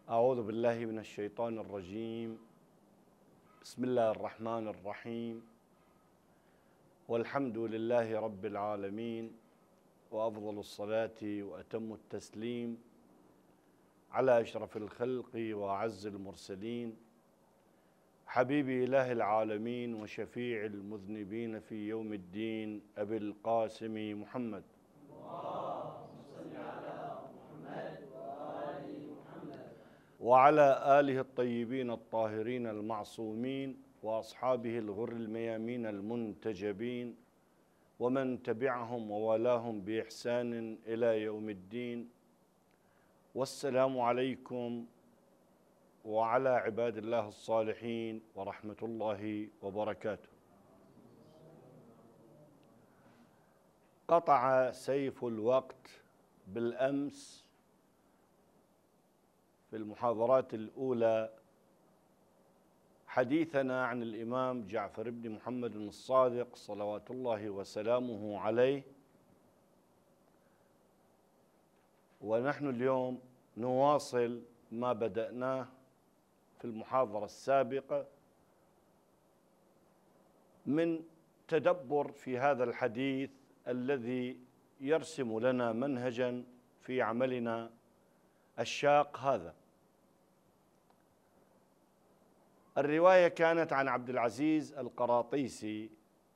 أعوذ بالله من الشيطان الرجيم. بسم الله الرحمن الرحيم، والحمد لله رب العالمين، وأفضل الصلاة وأتم التسليم على أشرف الخلق وأعز المرسلين، حبيب إله العالمين وشفيع المذنبين في يوم الدين، أبي القاسم محمد. وعلى آله الطيبين الطاهرين المعصومين، وأصحابه الغر الميامين المنتجبين، ومن تبعهم ووالاهم بإحسان إلى يوم الدين. والسلام عليكم وعلى عباد الله الصالحين ورحمة الله وبركاته. قطع سيف الوقت بالأمس في المحاضرات الأولى حديثنا عن الإمام جعفر بن محمد الصادق صلوات الله وسلامه عليه، ونحن اليوم نواصل ما بدأناه في المحاضرة السابقة من تدبر في هذا الحديث الذي يرسم لنا منهجا في عملنا الشاق هذا. الرواية كانت عن عبد العزيز القراطيسي،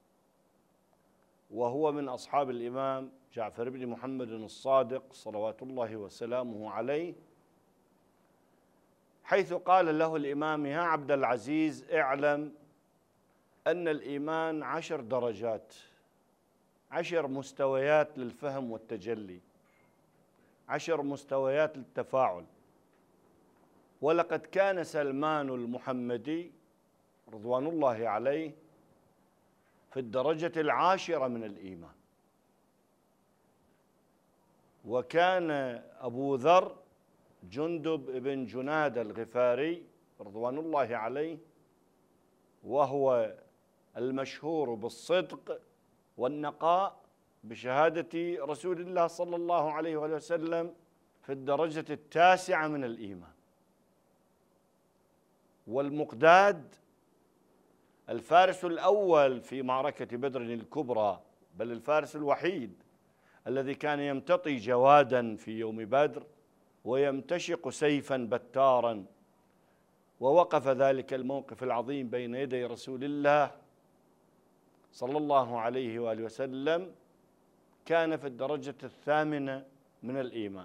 وهو من أصحاب الإمام جعفر بن محمد الصادق صلوات الله وسلامه عليه، حيث قال له الإمام: يا عبد العزيز، اعلم أن الإيمان 10 درجات، 10 مستويات للفهم والتجلي، 10 مستويات للتفاعل. ولقد كان سلمان المحمدي رضوان الله عليه في الدرجة 10 من الإيمان، وكان أبو ذر جندب بن جناد الغفاري رضوان الله عليه، وهو المشهور بالصدق والنقاء بشهادة رسول الله صلى الله عليه وسلم، في الدرجة 9 من الإيمان. والمقداد الفارس الأول في معركة بدر الكبرى، بل الفارس الوحيد الذي كان يمتطي جوادا في يوم بدر ويمتشق سيفا بتارا، ووقف ذلك الموقف العظيم بين يدي رسول الله صلى الله عليه وآله وسلم، كان في الدرجة 8 من الإيمان.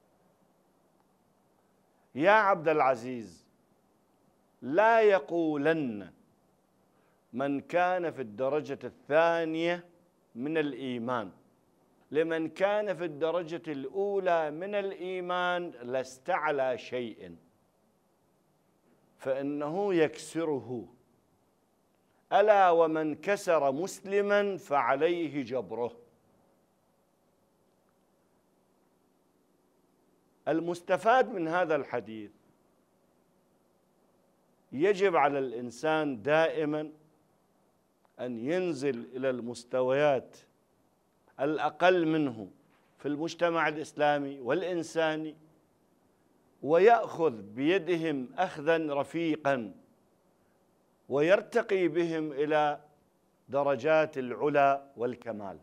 يا عبد العزيز، لا يقولن من كان في الدرجة 2 من الإيمان لمن كان في الدرجة 1 من الإيمان: لست على شيء، فإنه يكسره. ألا ومن كسر مسلما فعليه جبره. المستفاد من هذا الحديث: يجب على الإنسان دائما أن ينزل إلى المستويات الأقل منه في المجتمع الإسلامي والإنساني، ويأخذ بيدهم أخذا رفيقا، ويرتقي بهم إلى درجات العلا والكمال.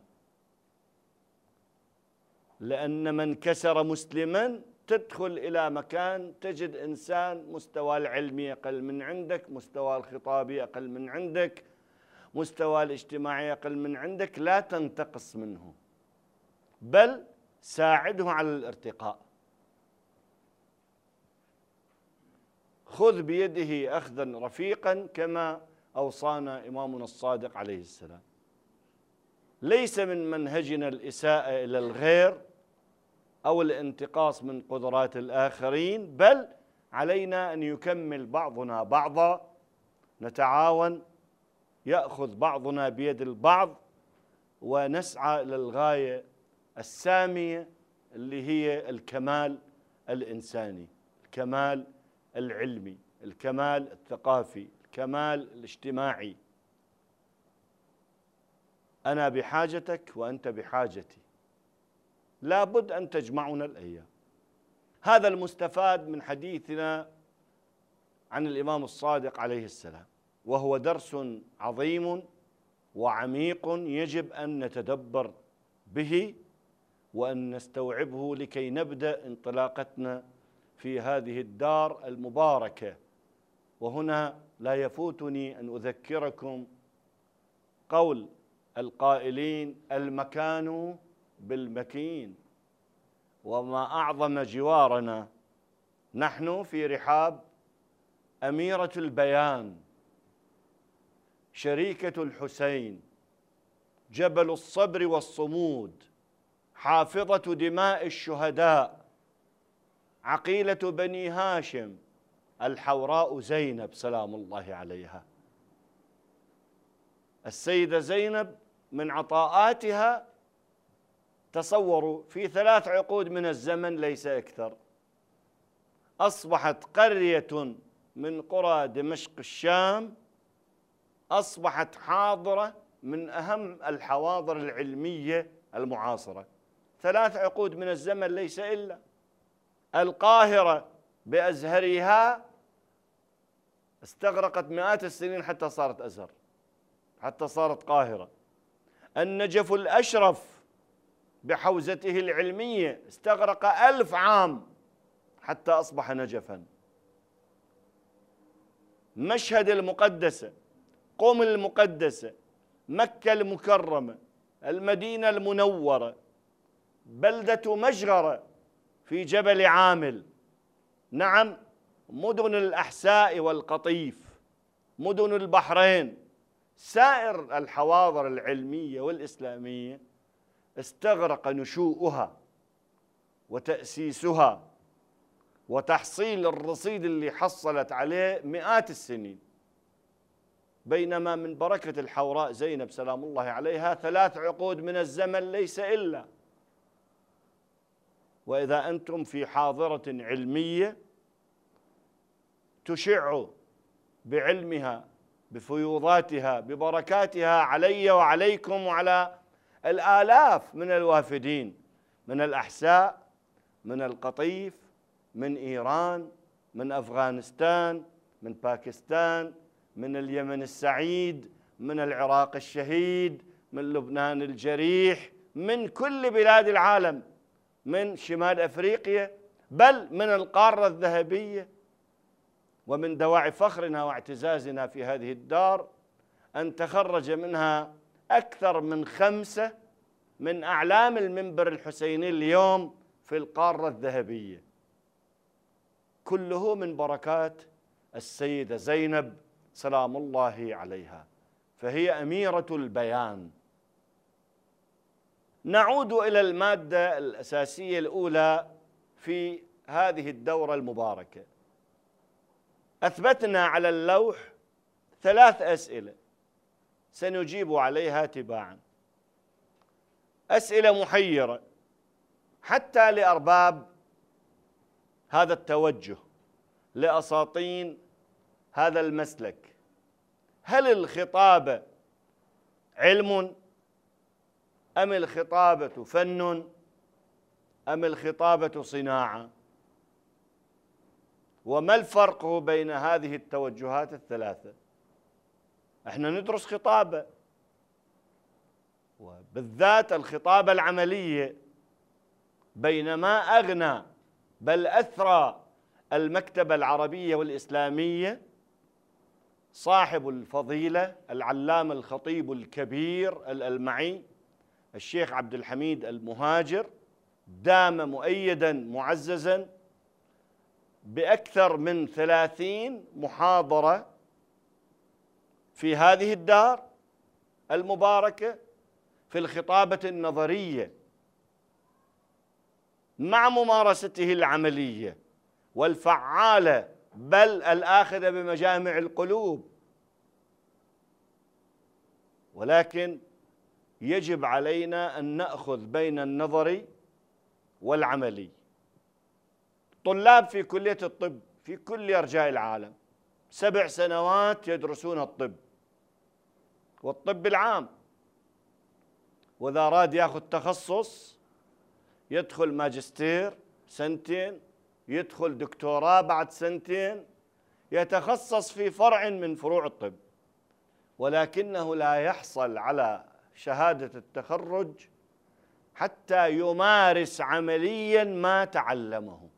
لأن من كسر مسلما تدخل إلى مكان تجد إنسان مستوى العلمي أقل من عندك، مستوى الخطابي أقل من عندك، مستوى الاجتماعي أقل من عندك، لا تنتقص منه، بل ساعده على الارتقاء. خذ بيده أخذا رفيقا كما أوصانا إمامنا الصادق عليه السلام. ليس من منهجنا الإساءة إلى الغير أو الانتقاص من قدرات الآخرين، بل علينا أن يكمل بعضنا بعضا، نتعاون، يأخذ بعضنا بيد البعض، ونسعى إلى الغاية السامية اللي هي الكمال الإنساني، الكمال العلمي، الكمال الثقافي، الكمال الاجتماعي. أنا بحاجتك وأنت بحاجتي، لا بد أن تجمعنا الأيام. هذا المستفاد من حديثنا عن الإمام الصادق عليه السلام، وهو درس عظيم وعميق يجب أن نتدبر به وأن نستوعبه لكي نبدأ انطلاقتنا في هذه الدار المباركة. وهنا لا يفوتني أن أذكركم قول القائلين: المكان بالمكين. وما أعظم جوارنا نحن في رحاب أميرة البيان، شريكة الحسين، جبل الصبر والصمود، حافظة دماء الشهداء، عقيلة بني هاشم، الحوراء زينب سلام الله عليها. السيدة زينب من عطاءاتها، تصوروا، في 3 عقود من الزمن ليس أكثر، أصبحت قرية من قرى دمشق الشام، أصبحت حاضرة من أهم الحواضر العلمية المعاصرة. 3 عقود من الزمن ليس إلا. القاهرة بأزهرها استغرقت مئات السنين حتى صارت أزهر، حتى صارت قاهرة. النجف الأشرف بحوزته العلمية استغرق 1000 عام حتى أصبح نجفاً. مشهد المقدسة، قم المقدسة، مكة المكرمة، المدينة المنورة، بلدة مجغرة في جبل عامل، نعم، مدن الأحساء والقطيف، مدن البحرين، سائر الحواضر العلمية والإسلامية استغرق نشوءها وتأسيسها وتحصيل الرصيد اللي حصلت عليه مئات السنين. بينما من بركة الحوراء زينب سلام الله عليها 3 عقود من الزمن ليس إلا. وإذا أنتم في حاضرة علمية تشع بعلمها، بفيوضاتها، ببركاتها علي وعليكم وعلى الآلاف من الوافدين من الأحساء، من القطيف، من إيران، من أفغانستان، من باكستان، من اليمن السعيد، من العراق الشهيد، من لبنان الجريح، من كل بلاد العالم، من شمال أفريقيا، بل من القارة الذهبية. ومن دواعي فخرنا واعتزازنا في هذه الدار أن تخرج منها أكثر من 5 من أعلام المنبر الحسيني اليوم في القارة الذهبية، كله من بركات السيدة زينب سلام الله عليها، فهي أميرة البيان. نعود إلى المادة الأساسية الأولى في هذه الدورة المباركة. أثبتنا على اللوح 3 أسئلة سنجيب عليها تباعا، أسئلة محيرة حتى لأرباب هذا التوجه، لأساطين هذا المسلك. هل الخطابة علم أم الخطابة فن أم الخطابة صناعة؟ وما الفرق بين هذه التوجهات الثلاثة؟ احنا ندرس خطابة، وبالذات الخطابة العملية، بينما أغنى بل أثرى المكتبة العربية والإسلامية صاحب الفضيلة العلامة الخطيب الكبير الألمعي الشيخ عبد الحميد المهاجر، دام مؤيدا معززا بأكثر من 30 محاضرة في هذه الدار المباركة في الخطابة النظرية، مع ممارسته العملية والفعالة بل الآخذة بمجامع القلوب. ولكن يجب علينا أن نأخذ بين النظري والعملي. طلاب في كلية الطب في كل أرجاء العالم 7 سنوات يدرسون الطب والطب العام، وإذا أراد يأخذ تخصص يدخل ماجستير 2 سنين يدخل دكتوراه بعد سنتين يتخصص في فرع من فروع الطب، ولكنه لا يحصل على شهادة التخرج حتى يمارس عمليا ما تعلمه.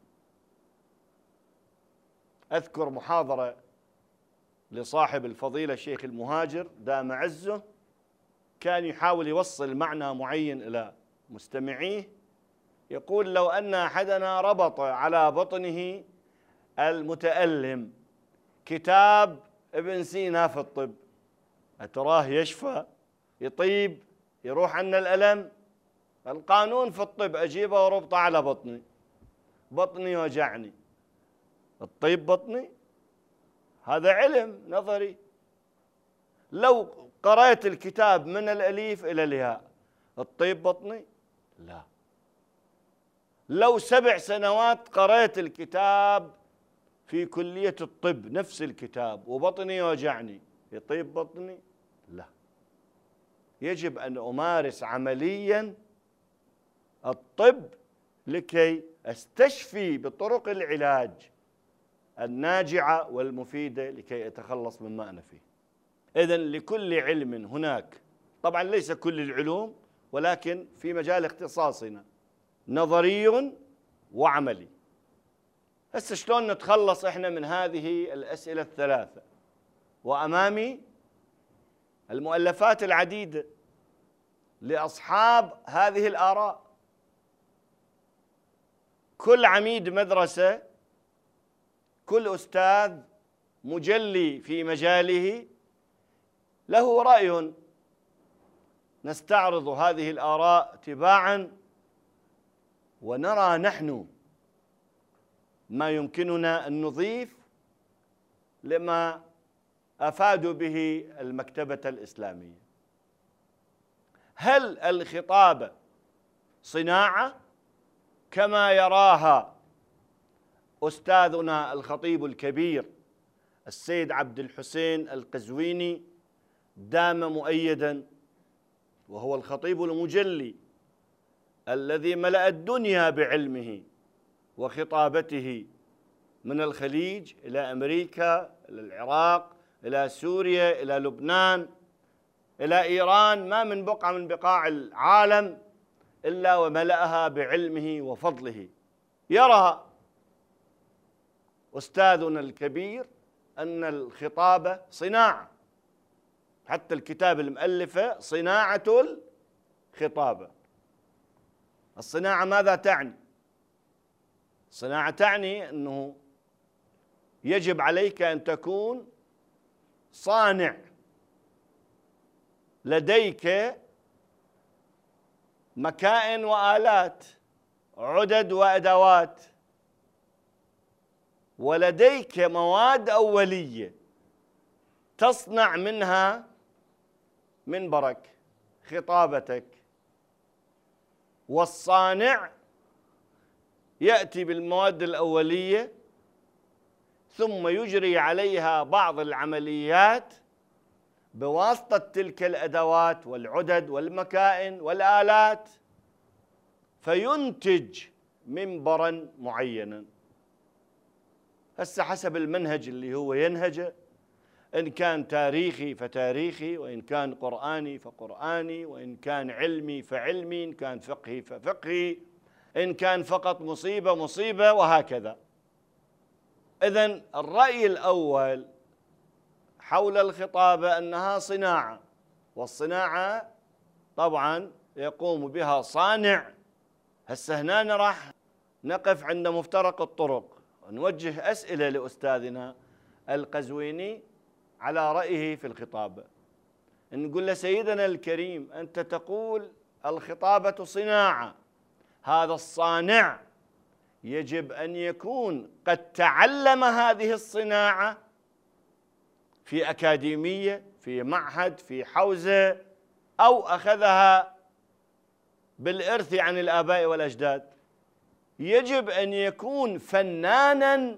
أذكر محاضرة لصاحب الفضيلة الشيخ المهاجر دام عزه، كان يحاول يوصل معنى معين إلى مستمعيه، يقول: لو أن أحدنا ربط على بطنه المتألم كتاب ابن سينا في الطب، أتراه يشفى يطيب يروح عنا الألم؟ القانون في الطب أجيبه وربطه على بطني، بطني وجعني، الطيب بطني؟ هذا علم نظري. لو قرأت الكتاب من الأليف إلى الياء، الطيب بطني؟ لا. لو 7 سنوات قرأت الكتاب في كلية الطب نفس الكتاب وبطني وجعني، يطيب بطني؟ لا. يجب أن أمارس عمليا الطب لكي أستشفي بطرق العلاج الناجعة والمفيدة لكي أتخلص مما أنا فيه. إذن لكل علم هناك، طبعا ليس كل العلوم، ولكن في مجال اختصاصنا نظري وعملي. هسه شلون نتخلص احنا من هذه الأسئلة الثلاثة؟ وأمامي المؤلفات العديدة لأصحاب هذه الآراء. كل عميد مدرسة، كل أستاذ مجلي في مجاله له رأي. نستعرض هذه الآراء تباعا ونرى نحن ما يمكننا أن نضيف لما أفادوا به المكتبة الإسلامية. هل الخطابة صناعة كما يراها أستاذنا الخطيب الكبير السيد عبد الحسين القزويني دام مؤيدا، وهو الخطيب المجلي الذي ملأ الدنيا بعلمه وخطابته، من الخليج إلى أمريكا إلى العراق إلى سوريا إلى لبنان إلى إيران، ما من بقعة من بقاع العالم إلا وملأها بعلمه وفضله. يرى أستاذنا الكبير أن الخطابة صناعة، حتى الكتاب المؤلفة صناعة الخطابة. الصناعة ماذا تعني؟ الصناعة تعني أنه يجب عليك أن تكون صانع، لديك مكائن وآلات، عدد وأدوات، ولديك مواد أولية تصنع منها منبرك، خطابتك. والصانع يأتي بالمواد الأولية ثم يجري عليها بعض العمليات بواسطة تلك الأدوات والعدد والمكائن والآلات، فينتج منبرا معينا. هسه حسب المنهج اللي هو ينهجه، إن كان تاريخي فتاريخي، وإن كان قرآني فقرآني، وإن كان علمي فعلمي، إن كان فقهي ففقهي، إن كان فقط مصيبة مصيبة، وهكذا. إذن الرأي الأول حول الخطابة أنها صناعة، والصناعة طبعا يقوم بها صانع. هسه هنا راح نقف عند مفترق الطرق ونوجه أسئلة لأستاذنا القزويني على رأيه في الخطابة. نقول له: سيدنا الكريم، أنت تقول الخطابة صناعة، هذا الصانع يجب أن يكون قد تعلم هذه الصناعة في أكاديمية، في معهد، في حوزة، أو أخذها بالإرث عن الآباء والأجداد. يجب أن يكون فنانا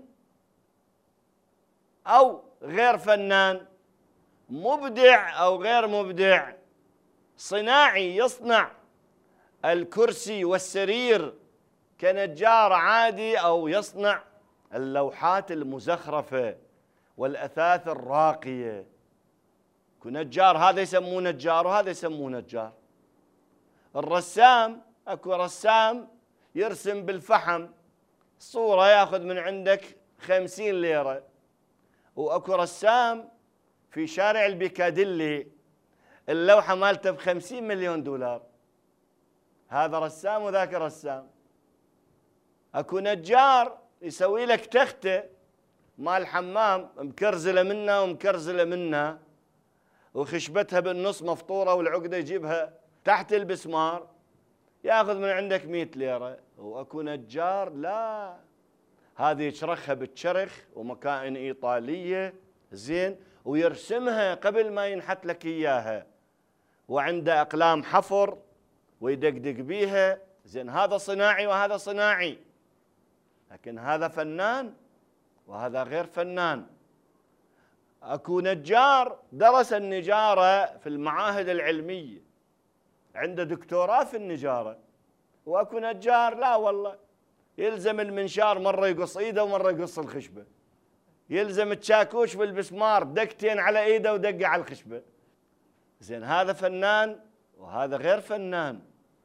أو غير فنان، مبدع أو غير مبدع، صناعي يصنع الكرسي والسرير كنجار عادي أو يصنع اللوحات المزخرفة والأثاث الراقية. نجار هذا يسموه نجار وهذا يسموه نجار. الرسام اكو رسام يرسم بالفحم صورة ياخذ من عندك 50 ليرة، واكو رسام في شارع البيكاديلي اللوحة مالته ب50 مليون دولار. هذا رسام وذاك رسام. اكو نجار يسوي لك تختة مال حمام مكرزلة منها ومكرزلة منها وخشبتها بالنص مفطورة والعقدة يجيبها تحت البسمار، ياخذ من عندك 100 ليرة. واكو نجار لا، هذه يشرخها بالشرخ ومكائن إيطالية زين ويرسمها قبل ما ينحت لك إياها، وعنده أقلام حفر ويدقدق بيها زين. هذا صناعي وهذا صناعي، لكن هذا فنان وهذا غير فنان. اكو نجار درس النجارة في المعاهد العلمية عنده دكتوراه في النجارة، واكو نجار لا والله يلزم المنشار مرة يقص ايده ومرة يقص الخشبة، يلزم الشاكوش بالبسمار دقتين على ايده ودقة على الخشبة زين. هذا فنان وهذا غير فنان.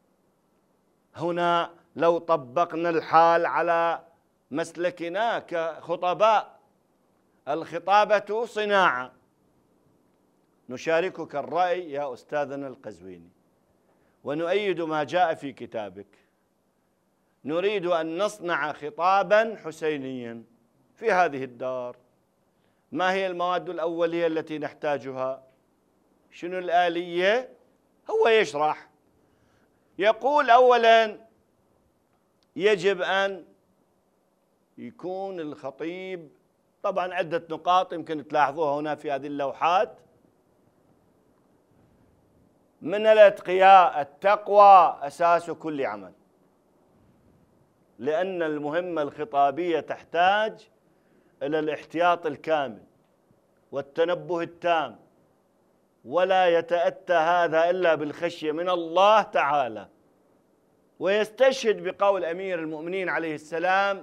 هنا لو طبقنا الحال على مسلكنا كخطباء، الخطابة صناعة. نشاركك الرأي يا أستاذنا القزويني ونؤيد ما جاء في كتابك. نريد أن نصنع خطابا حسينيا في هذه الدار. ما هي المواد الأولية التي نحتاجها؟ شنو الآلية؟ هو يشرح، يقول أولا يجب أن يكون الخطيب، طبعا عدة نقاط يمكن تلاحظوها هنا في هذه اللوحات. من الأتقياء، التقوى أساس كل عمل، لأن المهمة الخطابية تحتاج إلى الاحتياط الكامل والتنبه التام، ولا يتأتى هذا إلا بالخشية من الله تعالى. ويستشهد بقول أمير المؤمنين عليه السلام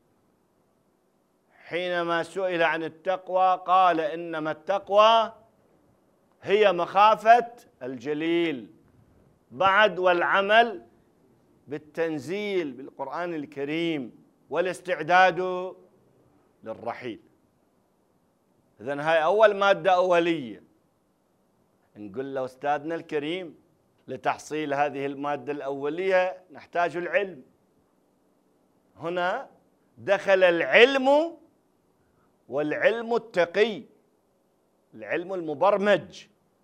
حينما سئل عن التقوى قال: إنما التقوى هي مخافة الجليل بعد والعمل بالتنزيل بالقرآن الكريم والاستعداد للرحيل. إذن هاي أول مادة أولية. نقول له أستاذنا الكريم لتحصيل هذه المادة الأولية نحتاج العلم. هنا دخل العلم، والعلم التقي، العلم المبرمج.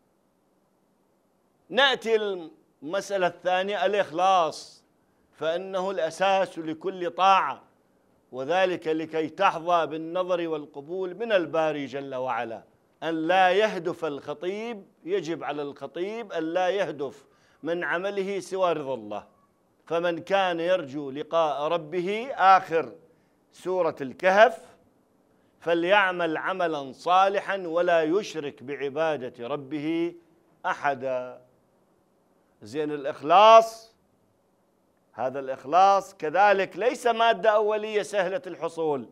نأتي المسألة الثانية، الإخلاص، فإنه الأساس لكل طاعة، وذلك لكي تحظى بالنظر والقبول من الباري جل وعلا. أن لا يهدف الخطيب، يجب على الخطيب أن لا يهدف من عمله سوى رضا الله. فمن كان يرجو لقاء ربه، آخر سورة الكهف، فليعمل عملا صالحا ولا يشرك بعبادة ربه أحدا. زين، الإخلاص، هذا الإخلاص كذلك ليس مادة أولية سهلة الحصول.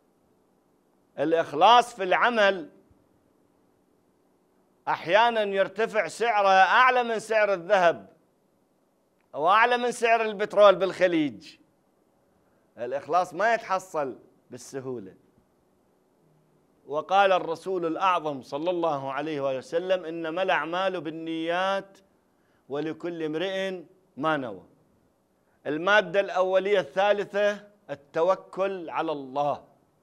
الإخلاص في العمل أحيانا يرتفع سعره أعلى من سعر الذهب أو أعلى من سعر البترول بالخليج. الإخلاص ما يتحصل بالسهولة. وقال الرسول الأعظم صلى الله عليه وسلم: إنما الأعمال بالنيات ولكل امرئ ما نوى. المادة الأولية الثالثة التوكل على الله.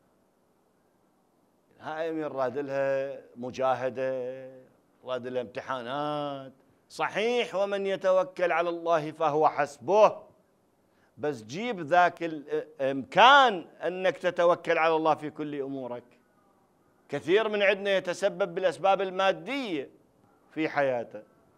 هاي يراد لها مجاهدة، يراد لها امتحانات، صحيح، ومن يتوكل على الله فهو حسبه، بس جيب ذاك الإمكان أنك تتوكل على الله في كل أمورك. كثير من عندنا يتسبب بالأسباب المادية في حياته.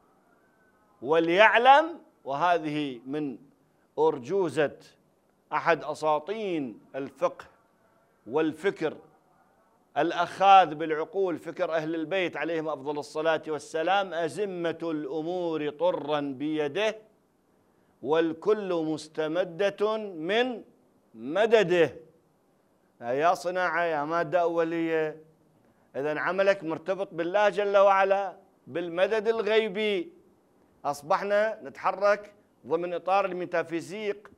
وليعلم، وهذه من أرجوزة أحد أساطين الفقه والفكر الأخاذ بالعقول، فكر أهل البيت عليهم أفضل الصلاة والسلام: أزمة الأمور طرا بيده والكل مستمدة من مدده. يا صناعة يا مادة أولية، إذن عملك مرتبط بالله جل وعلا بالمدد الغيبي. أصبحنا نتحرك ضمن إطار الميتافيزيق،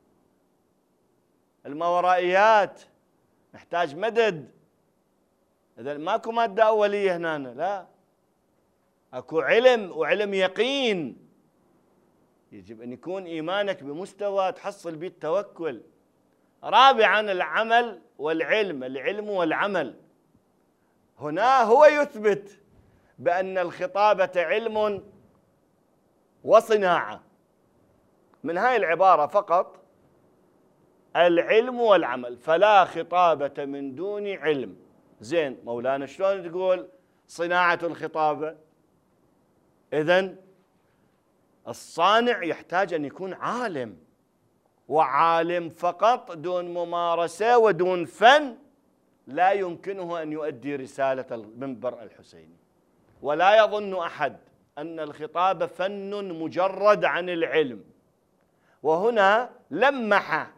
الماورائيات، نحتاج مدد. إذن ماكو مادة أولية هنا، لا، أكو علم، وعلم يقين. يجب أن يكون إيمانك بمستوى تحصل به التوكل. رابعا العمل والعلم، العلم والعمل. هنا هو يثبت بأن الخطابة علم وصناعة. من هاي العبارة فقط، العلم والعمل، فلا خطابة من دون علم. زين مولانا شلون تقول صناعة الخطابة؟ إذن الصانع يحتاج أن يكون عالم، وعالم فقط دون ممارسة ودون فن لا يمكنه أن يؤدي رسالة المنبر الحسيني. ولا يظن أحد أن الخطابة فن مجرد عن العلم. وهنا لمح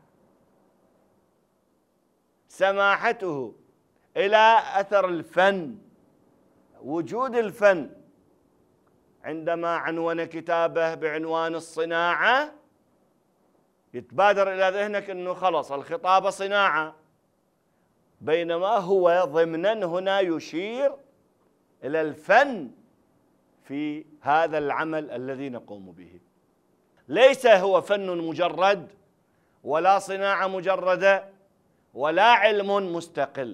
سماحته إلى أثر الفن، وجود الفن. عندما عنون كتابه بعنوان الصناعة يتبادر إلى ذهنك أنه خلص الخطابة صناعة، بينما هو ضمنا هنا يشير إلى الفن في هذا العمل الذي نقوم به. ليس هو فن مجرد، ولا صناعة مجردة، ولا علم مستقل.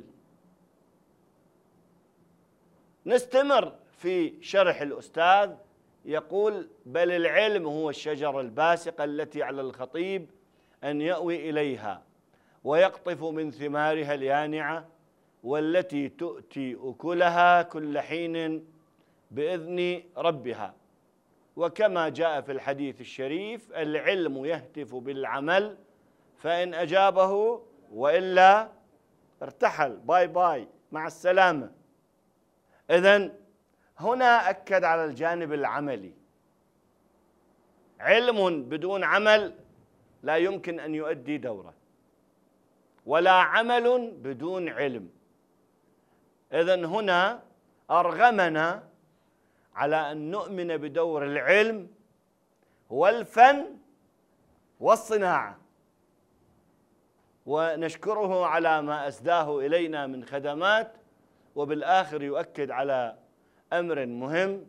نستمر في شرح الأستاذ. يقول: بل العلم هو الشجرة الباسقة التي على الخطيب أن يأوي إليها ويقطف من ثمارها اليانعة، والتي تؤتي أكلها كل حين بإذن ربها. وكما جاء في الحديث الشريف: العلم يهتف بالعمل، فإن أجابه وإلا ارتحل، باي باي، مع السلامة. إذن هنا أكد على الجانب العملي. علم بدون عمل لا يمكن أن يؤدي دوره، ولا عمل بدون علم. إذن هنا أرغمنا على أن نؤمن بدور العلم والفن والصناعة، ونشكره على ما أسداه إلينا من خدمات. وبالآخر يؤكد على أمر مهم،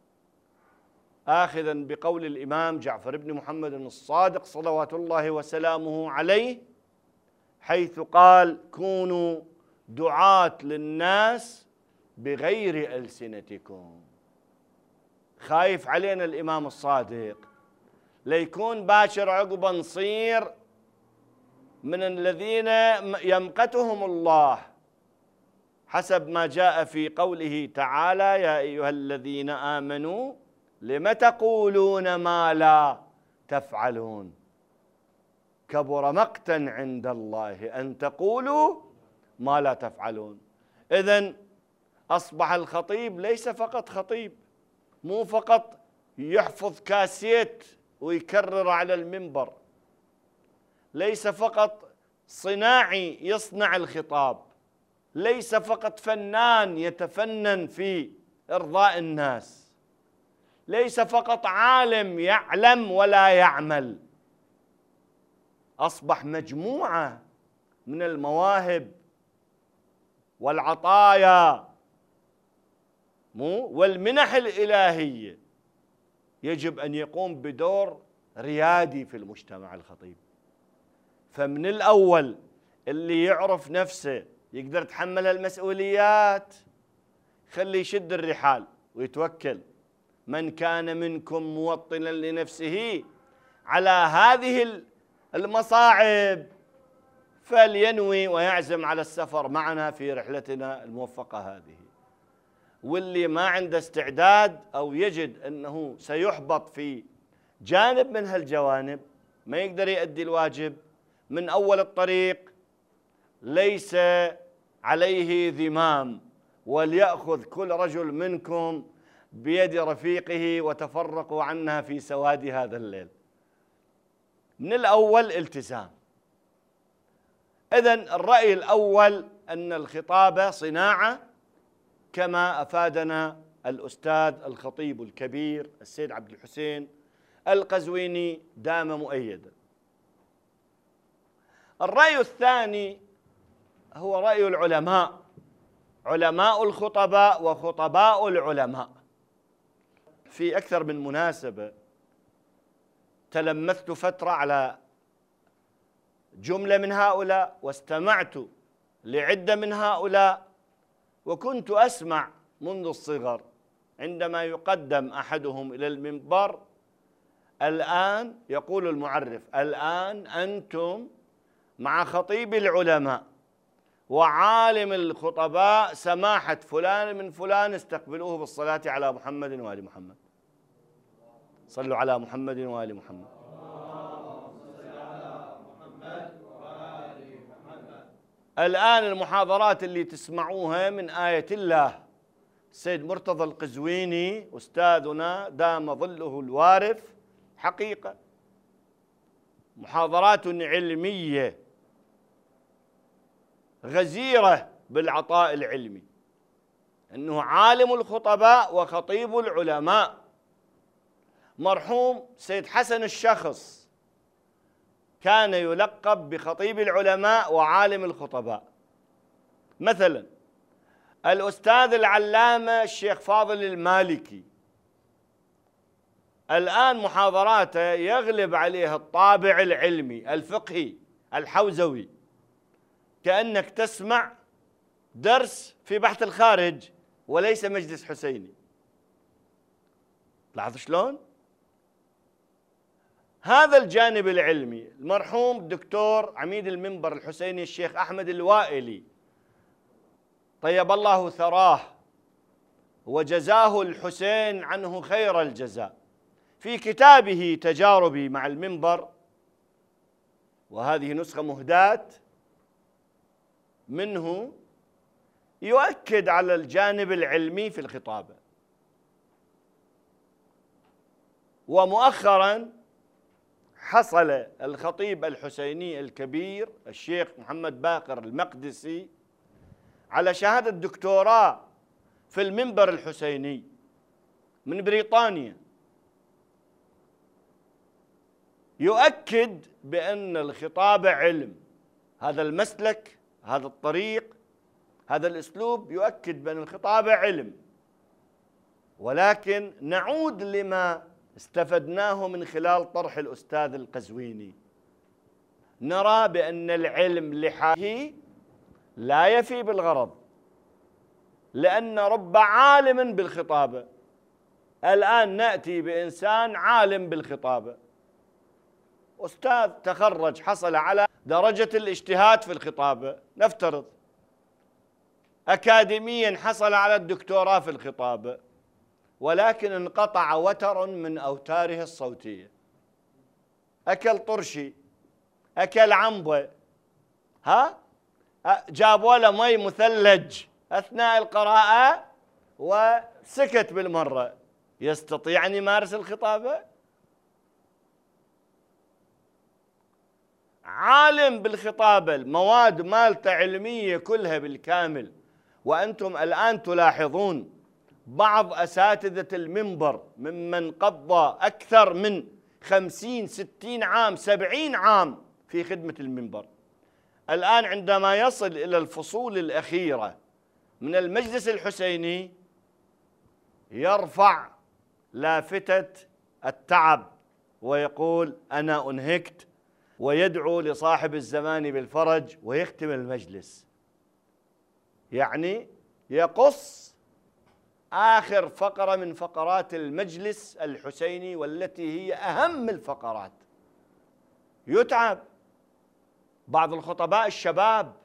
آخذا بقول الإمام جعفر بن محمد الصادق صلوات الله وسلامه عليه، حيث قال: كونوا دعاة للناس بغير ألسنتكم. خايف علينا الإمام الصادق ليكون باشر عقبا نصير من الذين يمقتهم الله، حسب ما جاء في قوله تعالى: يا أيها الذين آمنوا لم تقولون ما لا تفعلون، كبر مقتا عند الله أن تقولوا ما لا تفعلون. إذن أصبح الخطيب ليس فقط خطيب، مو فقط يحفظ كاسيت ويكرر على المنبر، ليس فقط صناعي يصنع الخطاب، ليس فقط فنان يتفنن في إرضاء الناس، ليس فقط عالم يعلم ولا يعمل. أصبح مجموعة من المواهب والعطايا والمنح الإلهية يجب أن يقوم بدور ريادي في المجتمع الخطيب. فمن الأول اللي يعرف نفسه يقدر يتحمل المسؤوليات، خلي يشد الرحال ويتوكل. من كان منكم موطنا لنفسه على هذه المصاعب فلينوي ويعزم على السفر معنا في رحلتنا الموفقة هذه. واللي ما عنده استعداد أو يجد أنه سيحبط في جانب من هالجوانب، ما يقدر يؤدي الواجب من أول الطريق، ليس عليه ذمام، وليأخذ كل رجل منكم بيد رفيقه وتفرقوا عنها في سواد هذا الليل. من الأول التزام. إذن الرأي الأول أن الخطابة صناعة كما أفادنا الأستاذ الخطيب الكبير السيد عبد الحسين القزويني دام مؤيدا. الرأي الثاني هو رأي العلماء، علماء الخطباء وخطباء العلماء. في أكثر من مناسبة تلمذت فترة على جملة من هؤلاء واستمعت لعدة من هؤلاء، وكنت أسمع منذ الصغر عندما يقدم أحدهم إلى المنبر: الآن يقول المعرف، الآن أنتم مع خطيب العلماء وعالم الخطباء سماحة فلان من فلان، استقبلوه بالصلاة على محمد وآل محمد. صلوا على محمد وآل محمد. الآن المحاضرات اللي تسمعوها من آية الله، السيد مرتضى القزويني أستاذنا دام ظله الوارث حقيقة محاضرات علمية غزيرة بالعطاء العلمي، أنه عالم الخطباء وخطيب العلماء. مرحوم سيد حسن الشخص كان يلقب بخطيب العلماء وعالم الخطباء. مثلا الأستاذ العلامة الشيخ فاضل المالكي الآن محاضراته يغلب عليها الطابع العلمي الفقهي الحوزوي، كأنك تسمع درس في بحث الخارج وليس مجلس حسيني. لاحظ شلون؟ هذا الجانب العلمي. المرحوم الدكتور عميد المنبر الحسيني الشيخ أحمد الوائلي طيب الله ثراه وجزاه الحسين عنه خير الجزاء، في كتابه تجاربي مع المنبر، وهذه نسخة مهداة منه، يؤكد على الجانب العلمي في الخطابة. ومؤخرا حصل الخطيب الحسيني الكبير الشيخ محمد باقر المقدسي على شهادة دكتوراه في المنبر الحسيني من بريطانيا، يؤكد بأن الخطابة علم. هذا المسلك، هذا الطريق، هذا الأسلوب يؤكد بأن الخطابة علم. ولكن نعود لما استفدناه من خلال طرح الأستاذ القزويني، نرى بأن العلم لحاله لا يفي بالغرض، لأن رب عالم بالخطابة. الآن نأتي بإنسان عالم بالخطابة، أستاذ تخرج حصل على درجة الاجتهاد في الخطابة، نفترض أكاديميا حصل على الدكتوراه في الخطابة، ولكن انقطع وتر من أوتاره الصوتية، أكل طرشي، أكل عنبة، جابوا له مي مثلج أثناء القراءة وسكت بالمرة، يستطيع أن يمارس الخطابة؟ عالم بالخطابة، المواد مالته علمية كلها بالكامل. وأنتم الآن تلاحظون بعض أساتذة المنبر ممن قضى أكثر من 50 60 عام 70 عام في خدمة المنبر، الآن عندما يصل إلى الفصول الأخيرة من المجلس الحسيني يرفع لافتة التعب ويقول أنا أنهكت، ويدعو لصاحب الزمان بالفرج ويختم المجلس. يعني يقص آخر فقرة من فقرات المجلس الحسيني والتي هي أهم الفقرات. يتعب. بعض الخطباء الشباب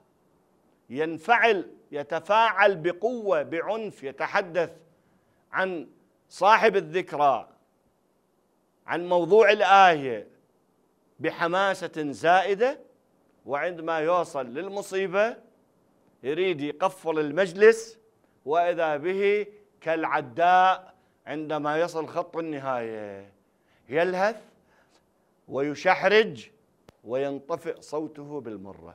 يتفاعل بقوة بعنف، يتحدث عن صاحب الذكرى، عن موضوع الآية بحماسة زائدة، وعندما يوصل للمصيبة يريد يقفل المجلس، وإذا به كالعداء عندما يصل خط النهاية يلهث ويشحرج وينطفئ صوته بالمرة،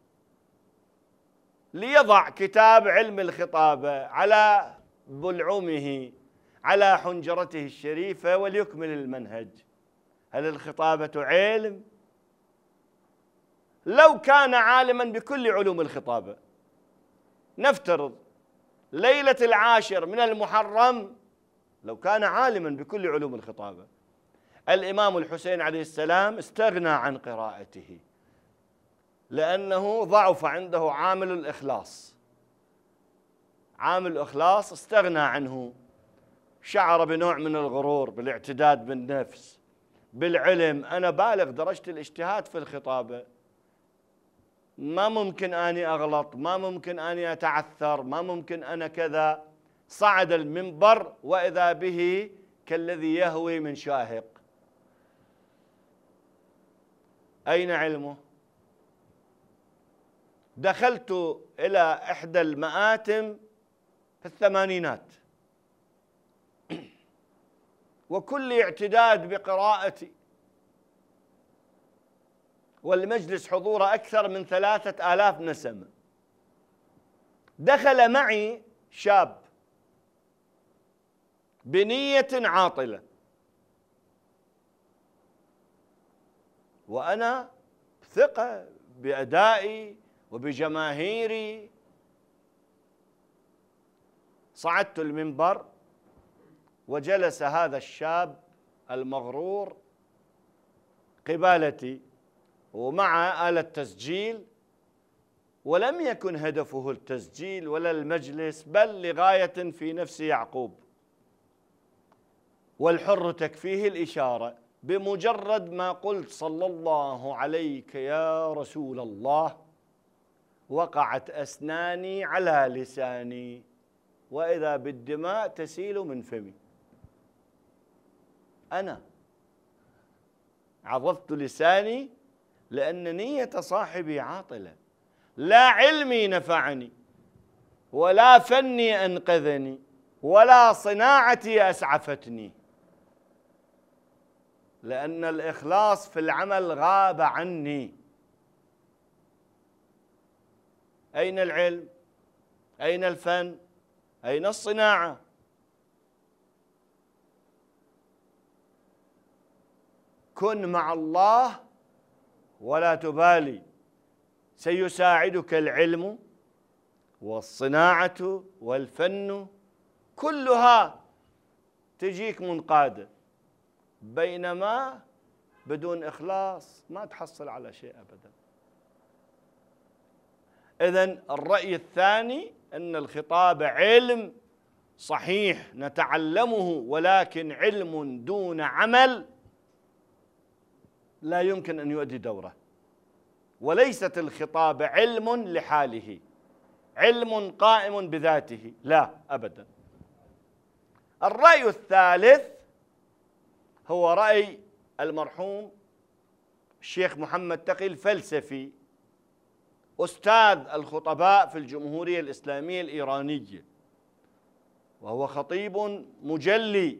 ليضع كتاب علم الخطابة على بلعومه على حنجرته الشريفة وليكمل المنهج. هل الخطابة علم؟ لو كان عالما بكل علوم الخطابة، نفترض ليلة 10 من المحرم، لو كان عالما بكل علوم الخطابة، الإمام الحسين عليه السلام استغنى عن قراءته لأنه ضعف عنده عامل الإخلاص. عامل الإخلاص استغنى عنه، شعر بنوع من الغرور، بالاعتداد بالنفس، بالعلم. أنا بالغ درجة الاجتهاد في الخطابة، ما ممكن أني أغلط، ما ممكن أني أتعثر، ما ممكن أنا كذا. صعد المنبر وإذا به كالذي يهوي من شاهق. أين علمه؟ دخلت إلى إحدى المآتم في الثمانينات وكل اعتداد بقراءتي، والمجلس حضوره أكثر من 3000 نسمة. دخل معي شاب بنية عاطلة، وأنا ثقة بأدائي وبجماهيري. صعدت المنبر وجلس هذا الشاب المغرور قبالتي ومع آلة تسجيل، ولم يكن هدفه التسجيل ولا المجلس، بل لغاية في نفس يعقوب، والحر تكفيه الإشارة. بمجرد ما قلت صلى الله عليك يا رسول الله وقعت أسناني على لساني، وإذا بالدماء تسيل من فمي. أنا عضضت لساني لأن نية صاحبي عاطلة، لا علمي نفعني ولا فني أنقذني ولا صناعتي أسعفتني، لأن الإخلاص في العمل غاب عني. أين العلم؟ أين الفن؟ أين الصناعة؟ كن مع الله ولا تبالي، سيساعدك العلم والصناعة والفن، كلها تجيك منقادة. بينما بدون إخلاص ما تحصل على شيء أبدا. إذن الرأي الثاني أن الخطاب علم صحيح نتعلمه، ولكن علم دون عمل لا يمكن أن يؤدي دوره. وليست الخطابة علم لحاله، علم قائم بذاته، لا أبدا. الرأي الثالث هو رأي المرحوم الشيخ محمد تقي الفلسفي، أستاذ الخطباء في الجمهورية الإسلامية الإيرانية، وهو خطيب مجلي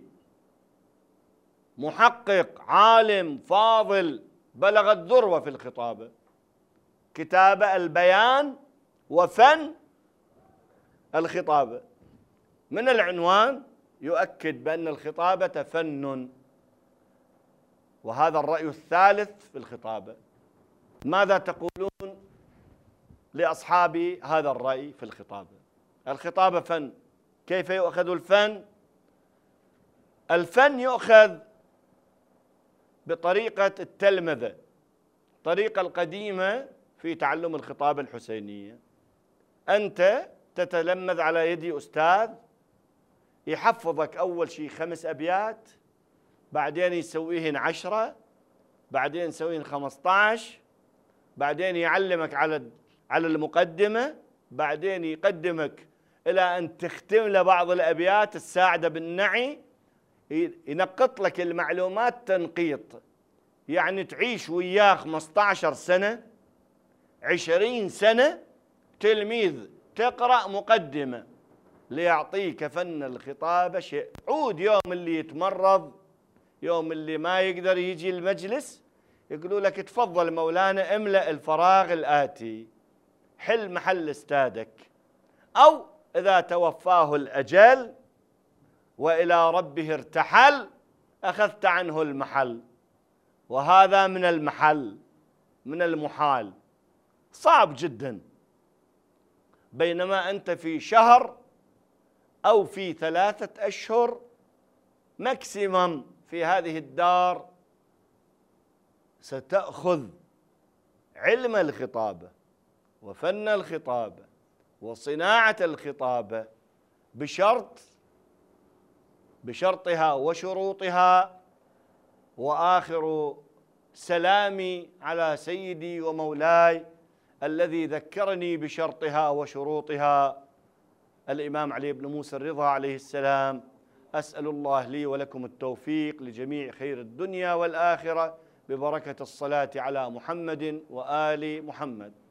محقق عالم فاضل بلغ الذروة في الخطابة. كتاب البيان وفن الخطابة، من العنوان يؤكد بأن الخطابة فن، وهذا الرأي الثالث في الخطابة. ماذا تقولون لأصحاب هذا الرأي في الخطابة؟ الخطابة فن. كيف يؤخذ الفن؟ الفن يؤخذ بطريقة التلمذة، الطريقة القديمة في تعلم الخطابة الحسينية. أنت تتلمذ على يد أستاذ يحفظك أول شيء 5 أبيات، بعدين يسويهن 10، بعدين يسويهن 15، بعدين يعلمك على المقدمة، بعدين يقدمك إلى أن تختم له بعض الأبيات تساعده بالنعي، ينقط لك المعلومات تنقيط. يعني تعيش وياه 15 سنة 20 سنة تلميذ تقرأ مقدمة ليعطيك فن الخطابة شيء. عود يوم اللي يتمرض، يوم اللي ما يقدر يجي المجلس، يقولوا لك تفضل مولانا املأ الفراغ الآتي، حل محل استادك، أو إذا توفاه الأجل وإلى ربه ارتحل أخذت عنه المحل. وهذا من المحل، من المحال، صعب جدا. بينما أنت في شهر أو في 3 أشهر ماكسيمم في هذه الدار ستأخذ علم الخطابة وفن الخطابة وصناعة الخطابة بشرطها وشروطها. وآخر سلامي على سيدي ومولاي الذي ذكرني بشرطها وشروطها الإمام علي بن موسى الرضا عليه السلام. أسأل الله لي ولكم التوفيق لجميع خير الدنيا والآخرة ببركة الصلاة على محمد وآل محمد.